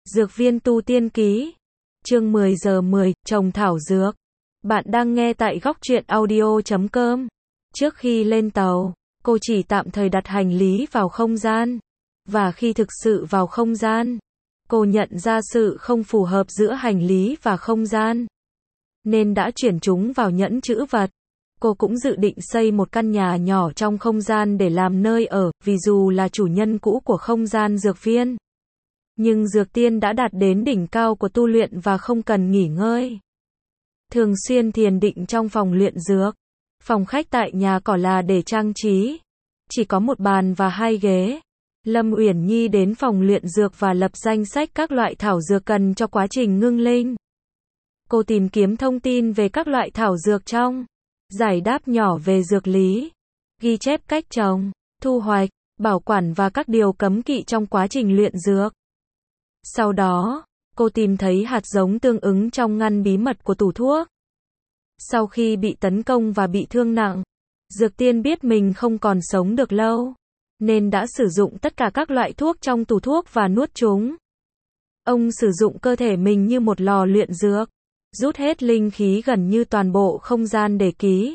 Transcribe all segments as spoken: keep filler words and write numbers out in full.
Dược viên tu tiên ký. Chương mười giờ mười, trồng thảo dược. Bạn đang nghe tại góc truyện audio chấm com. Trước khi lên tàu, cô chỉ tạm thời đặt hành lý vào không gian. Và khi thực sự vào không gian, cô nhận ra sự không phù hợp giữa hành lý và không gian. Nên đã chuyển chúng vào nhẫn trữ vật. Cô cũng dự định xây một căn nhà nhỏ trong không gian để làm nơi ở, vì dù là chủ nhân cũ của không gian dược viên. Nhưng Dược Tiên đã đạt đến đỉnh cao của tu luyện và không cần nghỉ ngơi. Thường xuyên thiền định trong phòng luyện dược. Phòng khách tại nhà cỏ là để trang trí. Chỉ có một bàn và hai ghế. Lâm Uyển Nhi đến phòng luyện dược và lập danh sách các loại thảo dược cần cho quá trình ngưng linh. Cô tìm kiếm thông tin về các loại thảo dược trong giải đáp nhỏ về dược lý, ghi chép cách trồng, thu hoạch, bảo quản và các điều cấm kỵ trong quá trình luyện dược. Sau đó, cô tìm thấy hạt giống tương ứng trong ngăn bí mật của tủ thuốc. Sau khi bị tấn công và bị thương nặng, Dược Tiên biết mình không còn sống được lâu, nên đã sử dụng tất cả các loại thuốc trong tủ thuốc và nuốt chúng. Ông sử dụng cơ thể mình như một lò luyện dược, rút hết linh khí gần như toàn bộ không gian để ký.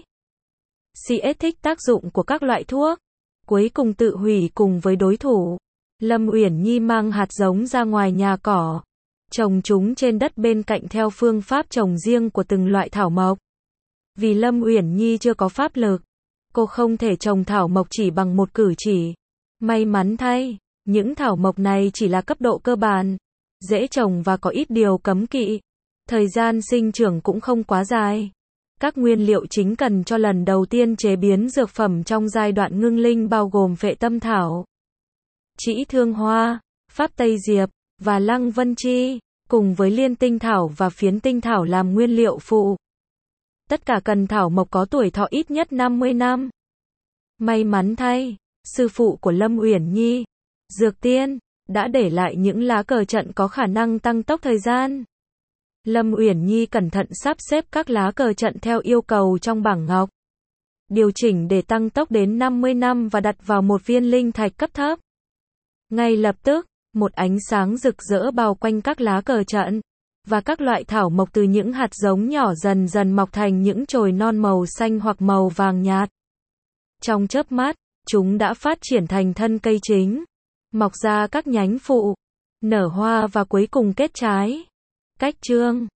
xê ét thích tác dụng của các loại thuốc, cuối cùng tự hủy cùng với đối thủ. Lâm Uyển Nhi mang hạt giống ra ngoài nhà cỏ, trồng chúng trên đất bên cạnh theo phương pháp trồng riêng của từng loại thảo mộc. Vì Lâm Uyển Nhi chưa có pháp lực, cô không thể trồng thảo mộc chỉ bằng một cử chỉ. May mắn thay, những thảo mộc này chỉ là cấp độ cơ bản, dễ trồng và có ít điều cấm kỵ. Thời gian sinh trưởng cũng không quá dài. Các nguyên liệu chính cần cho lần đầu tiên chế biến dược phẩm trong giai đoạn ngưng linh bao gồm phệ tâm thảo, trĩ thương hoa, pháp tây diệp, và lăng vân chi, cùng với liên tinh thảo và phiến tinh thảo làm nguyên liệu phụ. Tất cả cần thảo mộc có tuổi thọ ít nhất năm mươi năm. May mắn thay, sư phụ của Lâm Uyển Nhi, Dược Tiên, đã để lại những lá cờ trận có khả năng tăng tốc thời gian. Lâm Uyển Nhi cẩn thận sắp xếp các lá cờ trận theo yêu cầu trong bảng ngọc, điều chỉnh để tăng tốc đến năm mươi năm và đặt vào một viên linh thạch cấp thấp. Ngay lập tức, một ánh sáng rực rỡ bao quanh các lá cờ trận, và các loại thảo mộc từ những hạt giống nhỏ dần dần mọc thành những chồi non màu xanh hoặc màu vàng nhạt. Trong chớp mắt, chúng đã phát triển thành thân cây chính, mọc ra các nhánh phụ, nở hoa và cuối cùng kết trái. Cách chương